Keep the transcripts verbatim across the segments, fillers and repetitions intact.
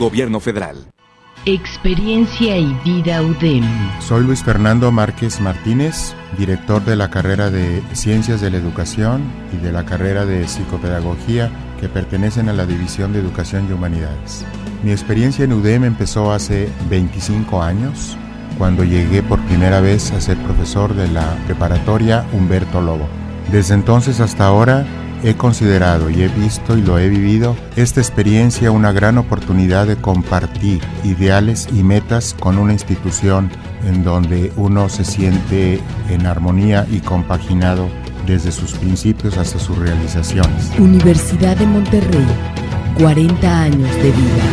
Gobierno Federal. Experiencia y vida U D E M. Soy Luis Fernando Márquez Martínez, director de la carrera de Ciencias de la Educación y de la carrera de Psicopedagogía que pertenecen a la División de Educación y Humanidades. Mi experiencia en U D E M empezó hace veinticinco años, cuando llegué por primera vez a ser profesor de la preparatoria Humberto Lobo. Desde entonces hasta ahora he considerado y he visto y lo he vivido esta experiencia una gran oportunidad de compartir ideales y metas con una institución en donde uno se siente en armonía y compaginado desde sus principios hasta sus realizaciones. Universidad de Monterrey, cuarenta años de vida.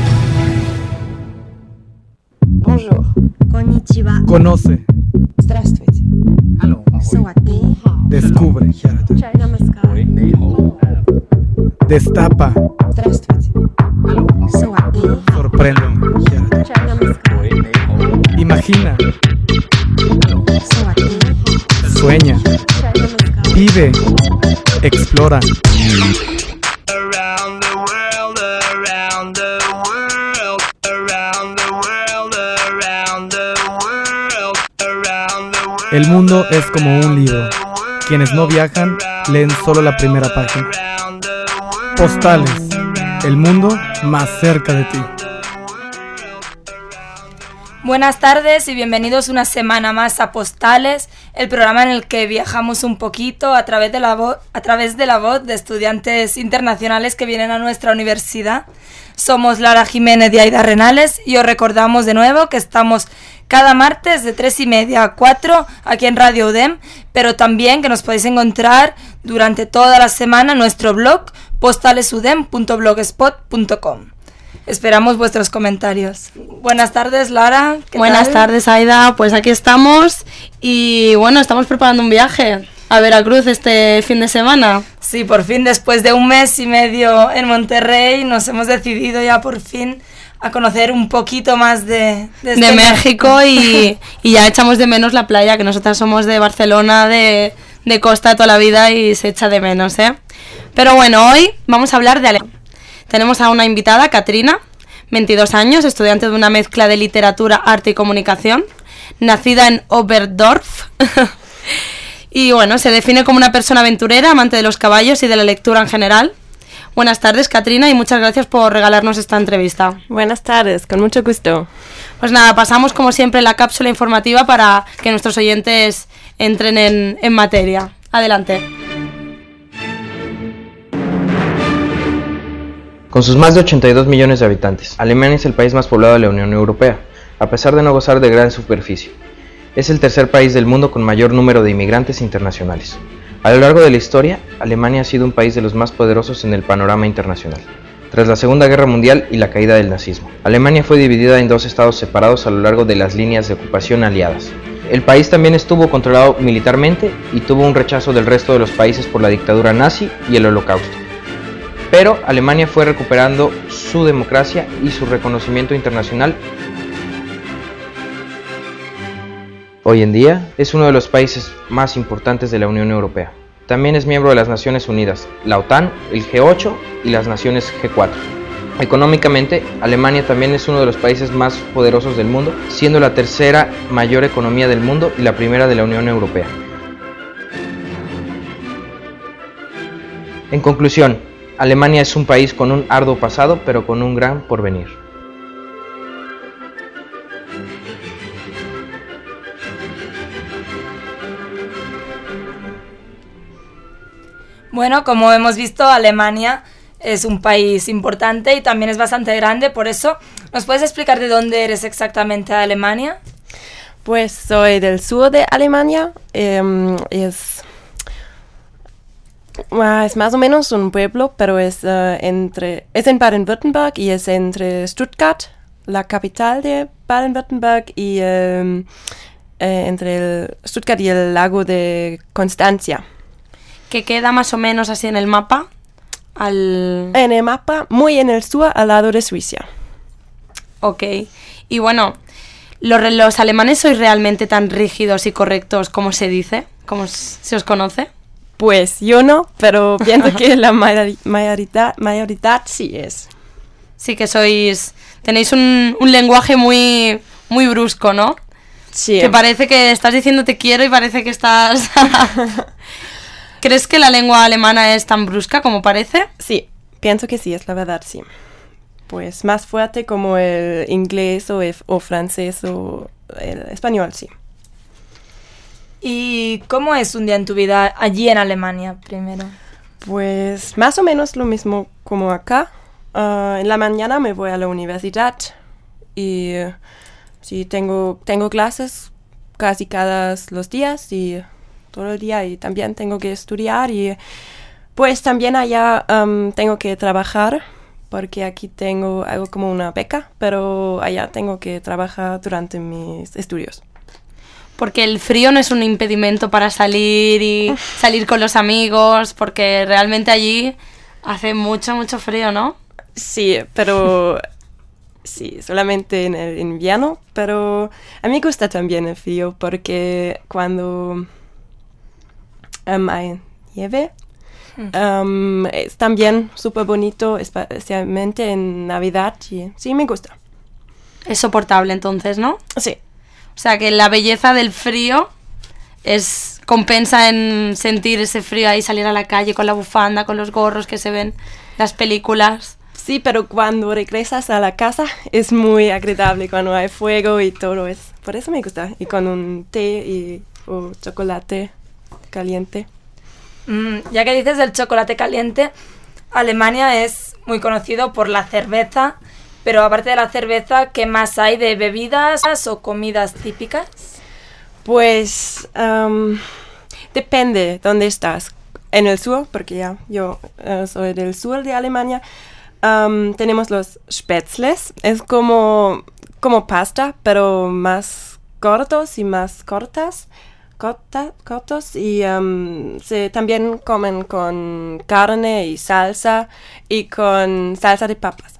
Bonjour. Konnichiwa. Conoce. Здравствуйте. Hello. Sawati. Descubre. Chai namaskar. Destapa. Здравствуйте. Sawati. Sorpréndeme. Chai namaskar. Imagina. Sawati. Sueña. Chai namaskar. Vive. Explora. Around the world, around the world, around the world, around the world, around the world. El mundo es como un libro. Quienes no viajan, leen solo la primera página. Postales. El mundo más cerca de ti. Buenas tardes y bienvenidos una semana más a Postales, el programa en el que viajamos un poquito a través de la voz, a través de la voz de estudiantes internacionales que vienen a nuestra universidad. Somos Lara Jiménez y Aida Renales y os recordamos de nuevo que estamos cada martes de tres y media a cuatro aquí en Radio U D E M, pero también que nos podéis encontrar durante toda la semana en nuestro blog postales u d e m punto blogspot punto com. Esperamos vuestros comentarios. Buenas tardes, Lara. ¿Qué Buenas tal? tardes, Aida. Pues aquí estamos y bueno, estamos preparando un viaje a Veracruz este fin de semana. Sí, por fin, después de un mes y medio en Monterrey, nos hemos decidido ya por fin a conocer un poquito más de... De, de México y, y ya echamos de menos la playa, que nosotras somos de Barcelona, de, de costa toda la vida y se echa de menos, ¿eh? Pero bueno, hoy vamos a hablar de Alemania. Tenemos a una invitada, Katrina, veintidós años, estudiante de una mezcla de literatura, arte y comunicación, nacida en Oberdorf. Y bueno, se define como una persona aventurera, amante de los caballos y de la lectura en general. Buenas tardes, Katrina, y muchas gracias por regalarnos esta entrevista. Buenas tardes, con mucho gusto. Pues nada, pasamos como siempre la cápsula informativa para que nuestros oyentes entren en, en materia. Adelante. Con sus más de ochenta y dos millones de habitantes, Alemania es el país más poblado de la Unión Europea, a pesar de no gozar de gran superficie. Es el tercer país del mundo con mayor número de inmigrantes internacionales. A lo largo de la historia, Alemania ha sido un país de los más poderosos en el panorama internacional. Tras la Segunda Guerra Mundial y la caída del nazismo, Alemania fue dividida en dos estados separados a lo largo de las líneas de ocupación aliadas. El país también estuvo controlado militarmente y tuvo un rechazo del resto de los países por la dictadura nazi y el Holocausto. Pero Alemania fue recuperando su democracia y su reconocimiento internacional. Hoy en día es uno de los países más importantes de la Unión Europea. También es miembro de las Naciones Unidas, la OTAN, el G ocho y las Naciones G cuatro. Económicamente, Alemania también es uno de los países más poderosos del mundo, siendo la tercera mayor economía del mundo y la primera de la Unión Europea. En conclusión, Alemania es un país con un arduo pasado, pero con un gran porvenir. Bueno, como hemos visto, Alemania es un país importante y también es bastante grande, por eso, ¿nos puedes explicar de dónde eres exactamente de Alemania? Pues soy del sur de Alemania, eh, es... Es más o menos un pueblo, pero es, uh, entre, es en Baden-Württemberg y es entre Stuttgart, la capital de Baden-Württemberg, y um, eh, entre el Stuttgart y el lago de Constancia. ¿Que queda más o menos así en el mapa? Al... En el mapa, muy en el sur, al lado de Suiza. Ok. Y bueno, ¿los, los alemanes sois realmente tan rígidos y correctos como se dice? ¿Cómo se os conoce? Pues yo no, pero pienso que la mayoría, mayoría, mayoría sí es. Sí que sois... Tenéis un, un lenguaje muy, muy brusco, ¿no? Sí. Que parece que estás diciendo te quiero y parece que estás... ¿Crees que la lengua alemana es tan brusca como parece? Sí, pienso que sí, es la verdad, sí. Pues más fuerte como el inglés o, el, o francés o el español, sí. ¿Y cómo es un día en tu vida allí en Alemania, primero? Pues más o menos lo mismo como acá. Uh, en la mañana me voy a la universidad y uh, sí, tengo, tengo clases casi cada los días y todo el día, y también tengo que estudiar, y pues también allá um, tengo que trabajar porque aquí tengo algo como una beca, pero allá tengo que trabajar durante mis estudios. Porque el frío no es un impedimento para salir y salir con los amigos, porque realmente allí hace mucho, mucho frío, ¿no? Sí, pero sí, solamente en el invierno, pero a mí me gusta también el frío porque cuando um, hay nieve um, es también súper bonito, especialmente en Navidad, y sí, me gusta. Es soportable entonces, ¿no? Sí. O sea que la belleza del frío es compensa en sentir ese frío ahí, salir a la calle con la bufanda, con los gorros que se ven en las películas. Sí, pero cuando regresas a la casa es muy agradable cuando hay fuego y todo eso. Por eso me gusta. Y con un té y, o chocolate caliente. Mm, ya que dices del chocolate caliente, Alemania es muy conocido por la cerveza, pero aparte de la cerveza, ¿qué más hay de bebidas o comidas típicas? Pues um, depende dónde estás. En el sur, porque ya yo uh, soy del sur de Alemania, um, tenemos los Spätzles. Es como, como pasta, pero más cortos y más cortas. Corta, cortos y um, se también comen con carne y salsa y con salsa de papas.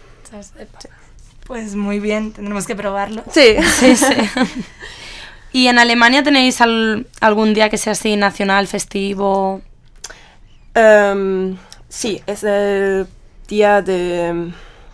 Pues muy bien, tendremos que probarlo. Sí, sí, sí. ¿Y en Alemania tenéis al, algún día que sea así nacional, festivo? Um, sí, es el día de...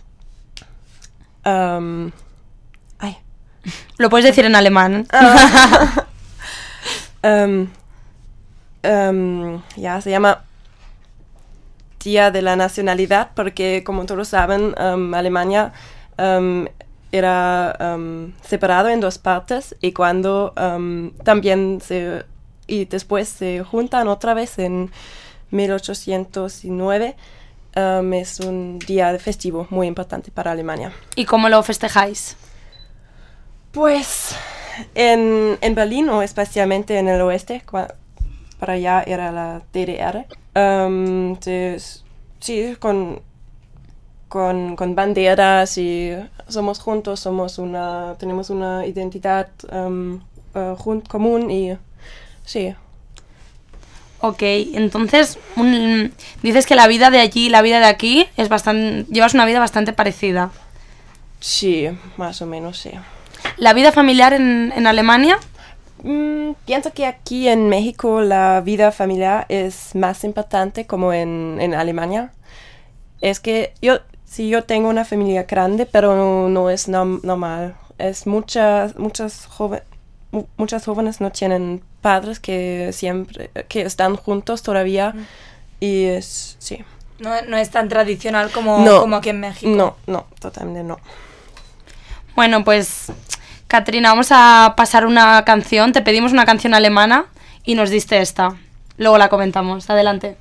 Um, ay. Lo puedes decir en alemán. Uh, um, um, ya, se llama Día de la Nacionalidad porque, como todos saben, um, Alemania um, era um, separado en dos partes, y cuando um, también se... y después se juntan otra vez en mil ochocientos nueve, um, es un día festivo muy importante para Alemania. ¿Y cómo lo festejáis? Pues en, en Berlín, o especialmente en el oeste, cua, para allá era la D D R, um, de, sí, con, con, con banderas, y somos juntos, somos una, tenemos una identidad um, uh, jun, común, y sí. Ok, entonces un, dices que la vida de allí y la vida de aquí es bastante, llevas una vida bastante parecida. Sí, más o menos, sí. ¿La vida familiar en, en Alemania? Mm, pienso que aquí en México la vida familiar es más importante como en, en Alemania. Es que yo, sí, yo tengo una familia grande, pero no, no es no, normal. Es muchas, muchas jóvenes. Muchas jóvenes no tienen padres que siempre que están juntos todavía, mm. y es sí. No, no es tan tradicional como, no, como aquí en México. No, no, totalmente no. Bueno, pues Katrina, vamos a pasar una canción. Te pedimos una canción alemana y nos diste esta. Luego la comentamos. Adelante.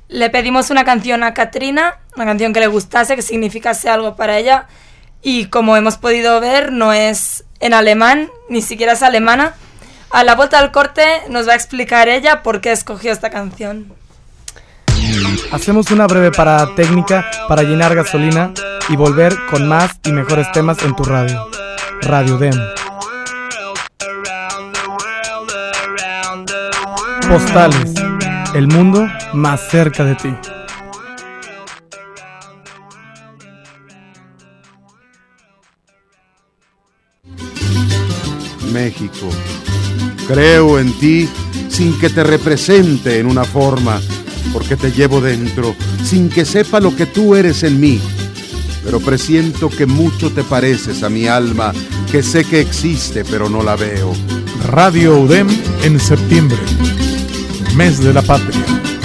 Le pedimos una canción a Katrina, una canción que le gustase, que significase algo para ella. Y como hemos podido ver, no es en alemán, ni siquiera es alemana. A la vuelta del corte nos va a explicar ella por qué escogió esta canción. Hacemos una breve parada técnica para llenar gasolina y volver con más y mejores temas en tu radio. Radio D E M. Postales. El mundo más cerca de ti. México, creo en ti sin que te represente en una forma, porque te llevo dentro, sin que sepa lo que tú eres en mí. Pero presiento que mucho te pareces a mi alma, que sé que existe pero no la veo. Radio U D E M en septiembre, mes de la patria.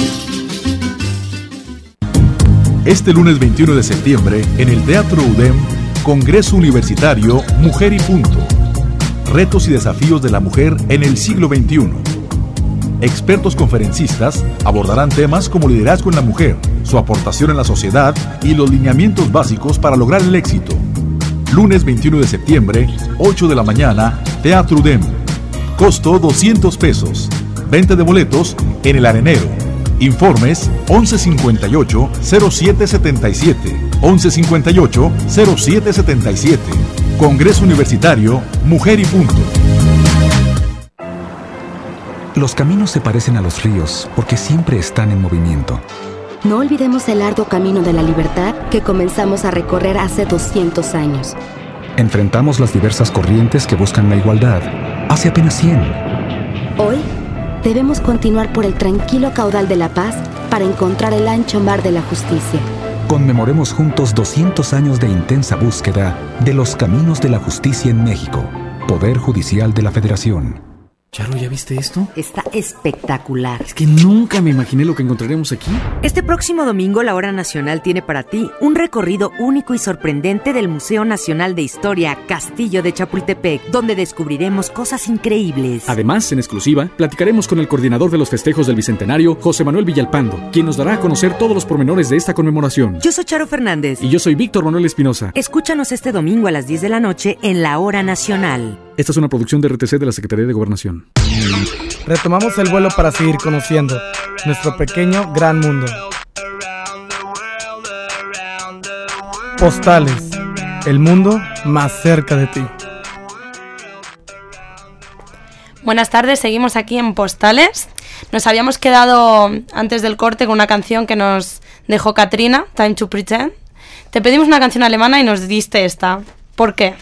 Este lunes veintiuno de septiembre, en el Teatro U D E M, Congreso Universitario Mujer y Punto. Retos y desafíos de la mujer en el siglo veintiuno. Expertos conferencistas abordarán temas como liderazgo en la mujer, su aportación en la sociedad y los lineamientos básicos para lograr el éxito. Lunes veintiuno de septiembre, ocho de la mañana, Teatro U D E M. Costo doscientos pesos. Venta de boletos en el Arenero. Informes once cincuenta y ocho, cero siete setenta y siete. once cincuenta y ocho, cero siete setenta y siete. Congreso Universitario Mujer y Punto. Los caminos se parecen a los ríos porque siempre están en movimiento. No olvidemos el arduo camino de la libertad que comenzamos a recorrer hace doscientos años. Enfrentamos las diversas corrientes que buscan la igualdad hace apenas cien. Hoy debemos continuar por el tranquilo caudal de la paz para encontrar el ancho mar de la justicia. Conmemoremos juntos doscientos años de intensa búsqueda de los caminos de la justicia en México. Poder Judicial de la Federación. Charo, ¿ya viste esto? Está espectacular. Es que nunca me imaginé lo que encontraremos aquí. Este próximo domingo, la Hora Nacional tiene para ti un recorrido único y sorprendente del Museo Nacional de Historia Castillo de Chapultepec, donde descubriremos cosas increíbles. Además, en exclusiva, platicaremos con el coordinador de los festejos del Bicentenario, José Manuel Villalpando, quien nos dará a conocer todos los pormenores de esta conmemoración. Yo soy Charo Fernández. Y yo soy Víctor Manuel Espinosa. Escúchanos este domingo a las diez de la noche en la Hora Nacional. Esta es una producción de R T C de la Secretaría de Gobernación. Retomamos el vuelo para seguir conociendo nuestro pequeño gran mundo. Postales, el mundo más cerca de ti. Buenas tardes, seguimos aquí en Postales. Nos habíamos quedado antes del corte con una canción que nos dejó Katrina, Time to Pretend. Te pedimos una canción alemana y nos diste esta. ¿Por qué?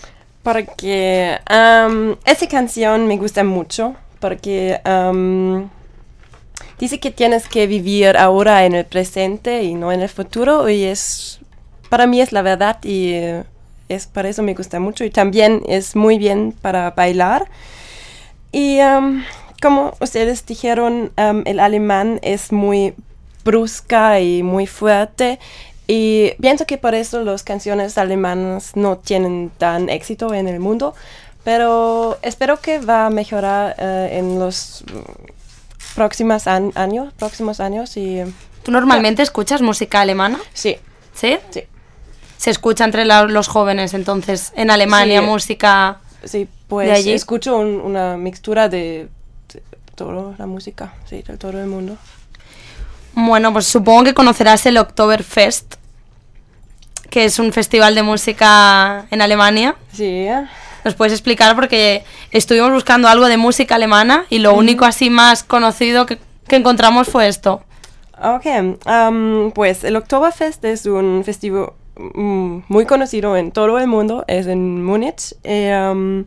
Porque um, esa canción me gusta mucho, porque um, dice que tienes que vivir ahora en el presente y no en el futuro, y es, para mí es la verdad, y uh, es para eso me gusta mucho, y también es muy bien para bailar. Y um, como ustedes dijeron, um, el alemán es muy brusca y muy fuerte. Y pienso que por eso las canciones alemanas no tienen tan éxito en el mundo, pero espero que va a mejorar uh, en los próximos an- años, próximos años. Y ¿tú normalmente yeah. escuchas música alemana? Sí. ¿Sí? Sí. Se escucha entre la, los jóvenes, entonces, en Alemania, sí. música Sí, pues de allí. Escucho un, una mixtura de, de toda la música, sí, de todo el mundo. Bueno, pues supongo que conocerás el Oktoberfest, que es un festival de música en Alemania. Sí. ¿Nos puedes explicar? Porque estuvimos buscando algo de música alemana y lo mm. único así más conocido que, que encontramos fue esto. Ok, um, pues el Oktoberfest es un festival um, muy conocido en todo el mundo, es en Múnich. Y, um,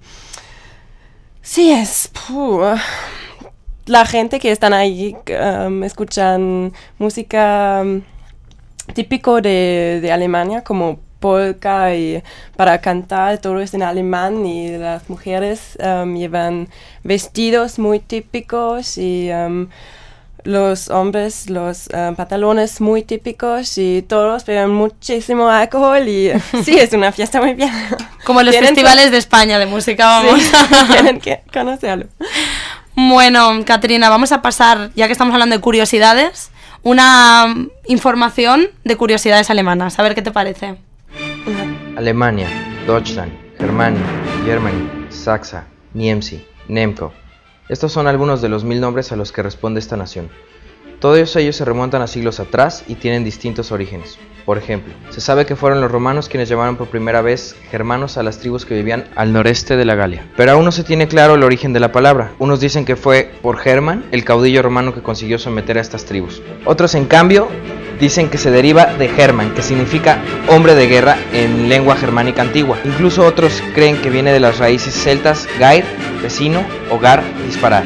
sí, es... Puh, la gente que están ahí um, escuchan música um, típico de, de Alemania, como polka, y para cantar todo es en alemán, y las mujeres um, llevan vestidos muy típicos, y um, los hombres los um, pantalones muy típicos, y todos beben muchísimo alcohol, y sí, es una fiesta muy bien. Como los festivales que... de España de música, vamos. Sí, tienen que conocerlo. Bueno, Katrina, vamos a pasar, ya que estamos hablando de curiosidades, una um, información de curiosidades alemanas. A ver qué te parece. Alemania, Deutschland, Germania, Germany, Saxa, Niemcy, Nemco. Estos son algunos de los mil nombres a los que responde esta nación. Todos ellos se remontan a siglos atrás y tienen distintos orígenes. Por ejemplo, se sabe que fueron los romanos quienes llamaron por primera vez germanos a las tribus que vivían al noreste de la Galia. Pero aún no se tiene claro el origen de la palabra. Unos dicen que fue por Germán, el caudillo romano que consiguió someter a estas tribus. Otros, en cambio, dicen que se deriva de Germán, que significa hombre de guerra en lengua germánica antigua. Incluso otros creen que viene de las raíces celtas gair, vecino, hogar, disparar.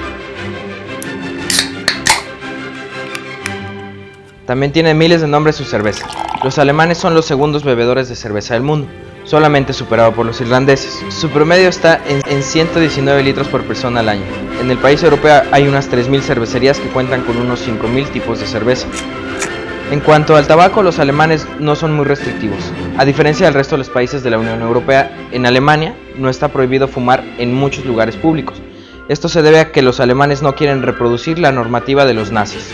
También tiene miles de nombres su cerveza. Los alemanes son los segundos bebedores de cerveza del mundo, solamente superado por los irlandeses. Su promedio está en, en ciento diecinueve litros por persona al año. En el país europeo hay unas tres mil cervecerías que cuentan con unos cinco mil tipos de cerveza. En cuanto al tabaco, los alemanes no son muy restrictivos. A diferencia del resto de los países de la Unión Europea, en Alemania no está prohibido fumar en muchos lugares públicos. Esto se debe a que los alemanes no quieren reproducir la normativa de los nazis.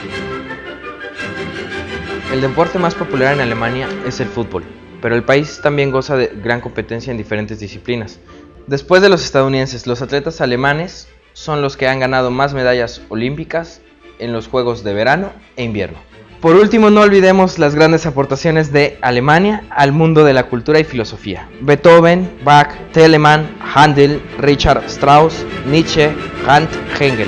El deporte más popular en Alemania es el fútbol, pero el país también goza de gran competencia en diferentes disciplinas. Después de los estadounidenses, los atletas alemanes son los que han ganado más medallas olímpicas en los Juegos de Verano e Invierno. Por último, no olvidemos las grandes aportaciones de Alemania al mundo de la cultura y filosofía. Beethoven, Bach, Telemann, Handel, Richard Strauss, Nietzsche, Kant, Hegel.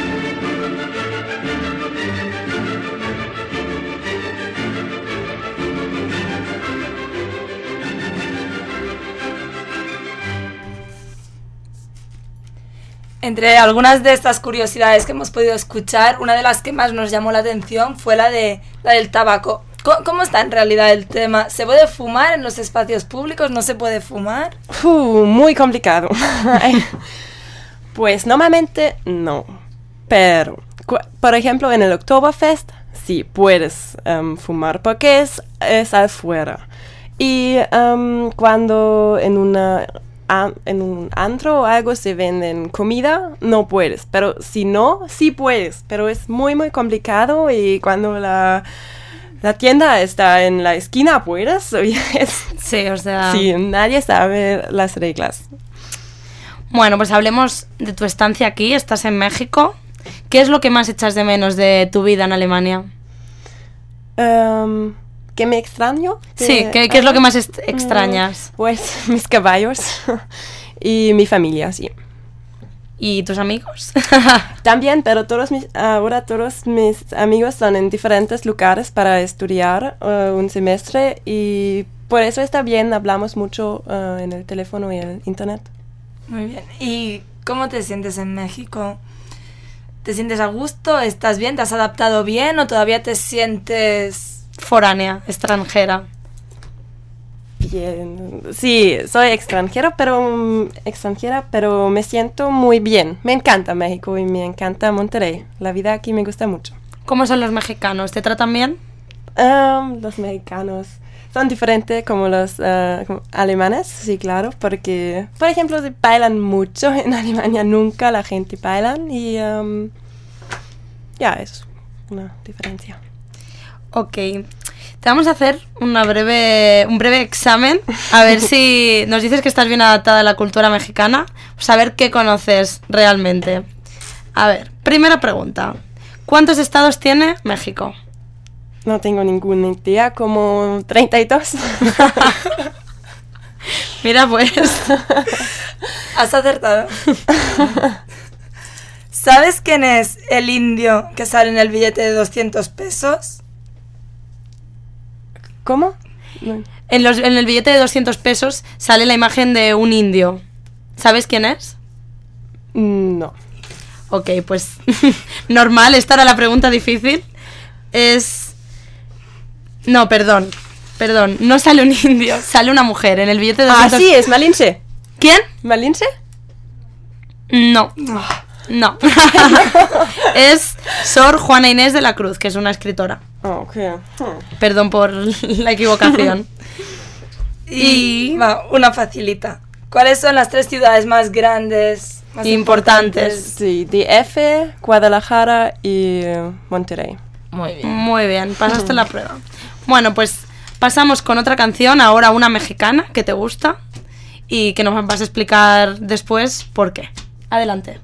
Entre algunas de estas curiosidades que hemos podido escuchar, una de las que más nos llamó la atención fue la de la del tabaco. ¿Cómo, cómo está en realidad el tema? ¿Se puede fumar en los espacios públicos? ¿No se puede fumar? Uh, muy complicado. Pues normalmente no. Pero, por ejemplo, en el Oktoberfest sí puedes um, fumar porque es, es afuera. Y um, cuando en una... A, en un antro o algo se venden comida, no puedes, pero si no, sí puedes, pero es muy muy complicado y cuando la, la tienda está en la esquina puedes, es, sí, o sea... Sí, nadie sabe las reglas. Bueno, pues hablemos de tu estancia aquí, estás en México. ¿Qué es lo que más echas de menos de tu vida en Alemania? Um, ¿Que me extraño? Sí, ¿qué, qué es lo que más est- extrañas? Pues mis caballos y mi familia, sí. ¿Y tus amigos? También, pero todos mis, ahora todos mis amigos están en diferentes lugares para estudiar uh, un semestre y por eso está bien, hablamos mucho uh, en el teléfono y en el internet. Muy bien. ¿Y cómo te sientes en México? ¿Te sientes a gusto? ¿Estás bien? ¿Te has adaptado bien o todavía te sientes... foránea, extranjera? Bien, sí, soy extranjero, pero um, extranjera, pero me siento muy bien. Me encanta México y me encanta Monterrey. La vida aquí me gusta mucho. ¿Cómo son los mexicanos? ¿Te tratan bien? Um, los mexicanos son diferentes como los uh, como alemanes, sí, claro, porque, por ejemplo, se bailan mucho. En Alemania nunca la gente baila y um, ya es una diferencia. Ok, te vamos a hacer una breve, un breve examen, a ver si nos dices que estás bien adaptada a la cultura mexicana, pues a ver qué conoces realmente. A ver, primera pregunta, ¿cuántos estados tiene México? No tengo ninguna idea, como treinta y dos. Mira pues, has acertado. ¿Sabes quién es el indio que sale en el billete de doscientos pesos? ¿Cómo? No. En, los, en el billete de doscientos pesos sale la imagen de un indio. ¿Sabes quién es? No. Ok, pues normal, esta era la pregunta difícil. Es... No, perdón, perdón, no sale un indio, sale una mujer en el billete de doscientos... Ah, sí, es Malinche. ¿Quién? ¿Malinche? No, no. Es Sor Juana Inés de la Cruz, que es una escritora. Oh, okay. hmm. Perdón por la equivocación. Y, y va, una facilita. ¿Cuáles son las tres ciudades más grandes, más importantes? Sí, D F, Guadalajara y Monterrey. Muy bien. Muy bien, pasaste la prueba. Bueno, pues pasamos con otra canción, ahora una mexicana que te gusta y que nos vas a explicar después por qué. Adelante.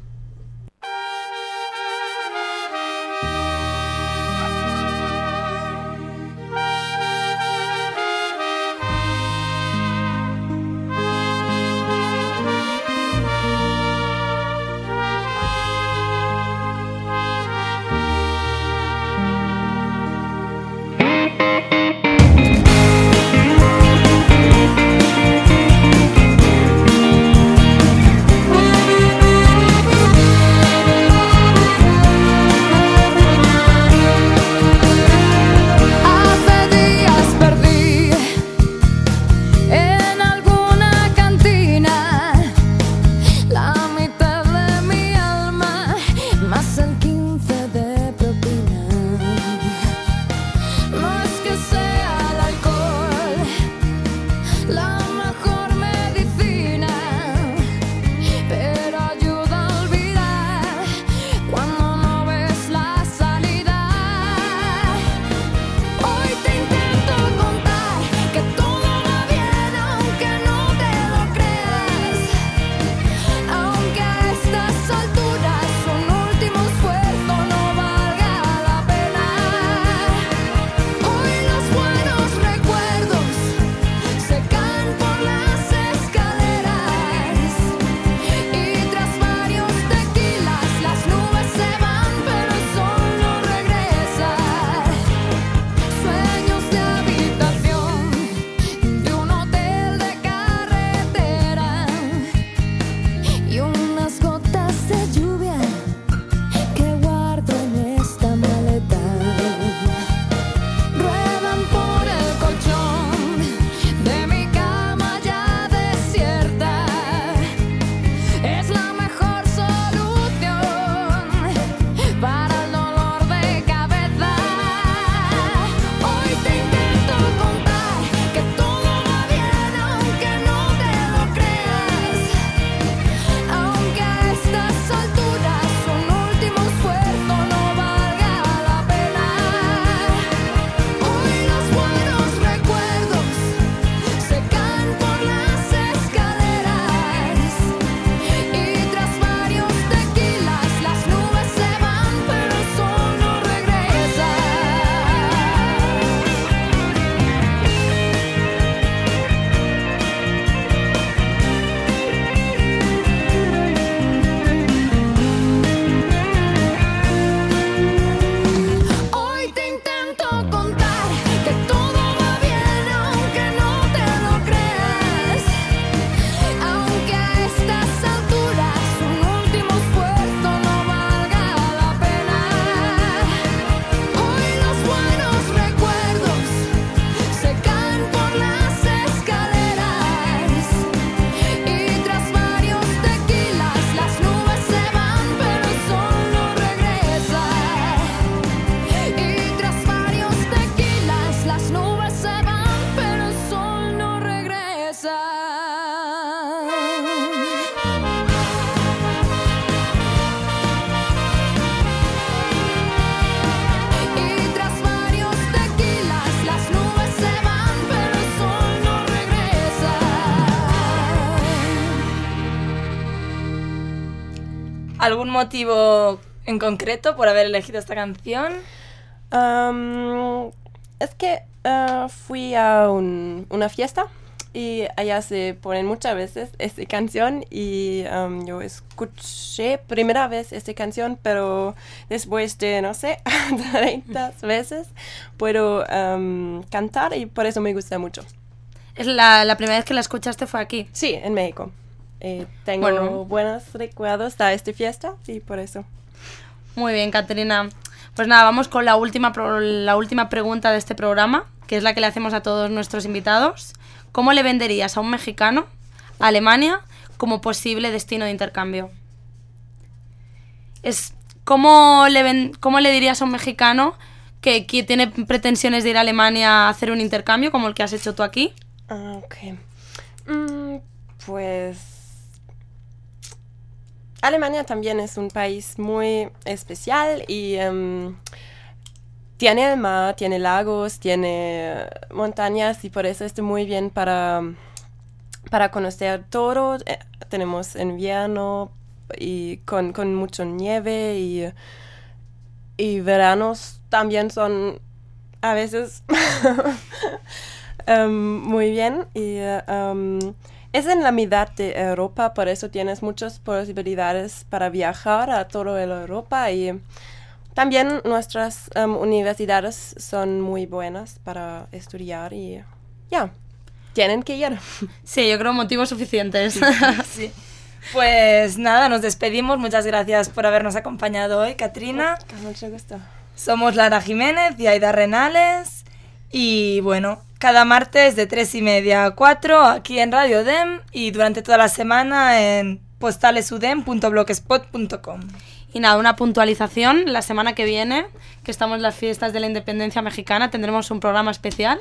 ¿Algún motivo en concreto por haber elegido esta canción? Um, es que uh, fui a un, una fiesta y allá se ponen muchas veces esta canción y um, yo escuché primera vez esta canción, pero después de, no sé, treinta veces puedo um, cantar y por eso me gusta mucho. ¿Es la, la primera vez que la escuchaste fue aquí? Sí, en México. Eh, tengo Bueno. buenos recuerdos de esta fiesta y por eso. Muy bien, Caterina. Pues nada, vamos con la última, pro- la última pregunta de este programa, que es la que le hacemos a todos nuestros invitados. ¿Cómo le venderías a un mexicano a Alemania como posible destino de intercambio? Es, ¿cómo, le ven- ¿Cómo le dirías a un mexicano que, que tiene pretensiones de ir a Alemania a hacer un intercambio como el que has hecho tú aquí? Ah, ok. Mm, pues Alemania también es un país muy especial y um, tiene el mar, tiene lagos, tiene montañas y por eso está muy bien para, para conocer todo. Eh, tenemos invierno y con, con mucha nieve y, y veranos también son a veces um, muy bien. Y um, es en la mitad de Europa, por eso tienes muchas posibilidades para viajar a toda Europa y también nuestras um, universidades son muy buenas para estudiar y ya, yeah, tienen que ir. Sí, yo creo motivos suficientes. Sí, sí. Pues nada, nos despedimos. Muchas gracias por habernos acompañado hoy, Katrina. Con mucho gusto. Somos Lara Jiménez y Aida Renales. Y bueno, cada martes de tres y media a cuatro aquí en Radio D E M y durante toda la semana en postalesudem punto blogspot punto com. Y nada, una puntualización, la semana que viene, que estamos en las fiestas de la independencia mexicana, tendremos un programa especial.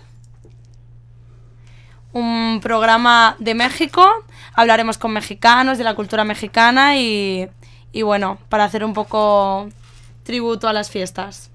Un programa de México, hablaremos con mexicanos, de la cultura mexicana y, y bueno, para hacer un poco tributo a las fiestas.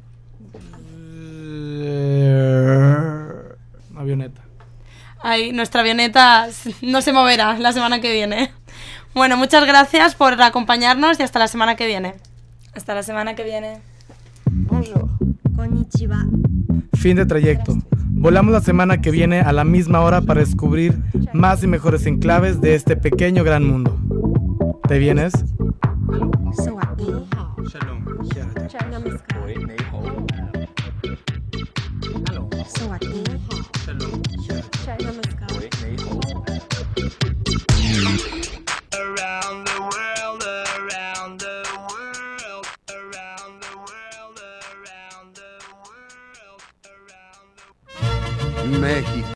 Avioneta. Ay, nuestra avioneta no se moverá la semana que viene. Bueno, muchas gracias por acompañarnos y hasta la semana que viene. Hasta la semana que viene. Bonjour. Konnichiwa. Fin de trayecto. Volamos la semana que viene a la misma hora para descubrir más y mejores enclaves de este pequeño gran mundo. ¿Te vienes? México.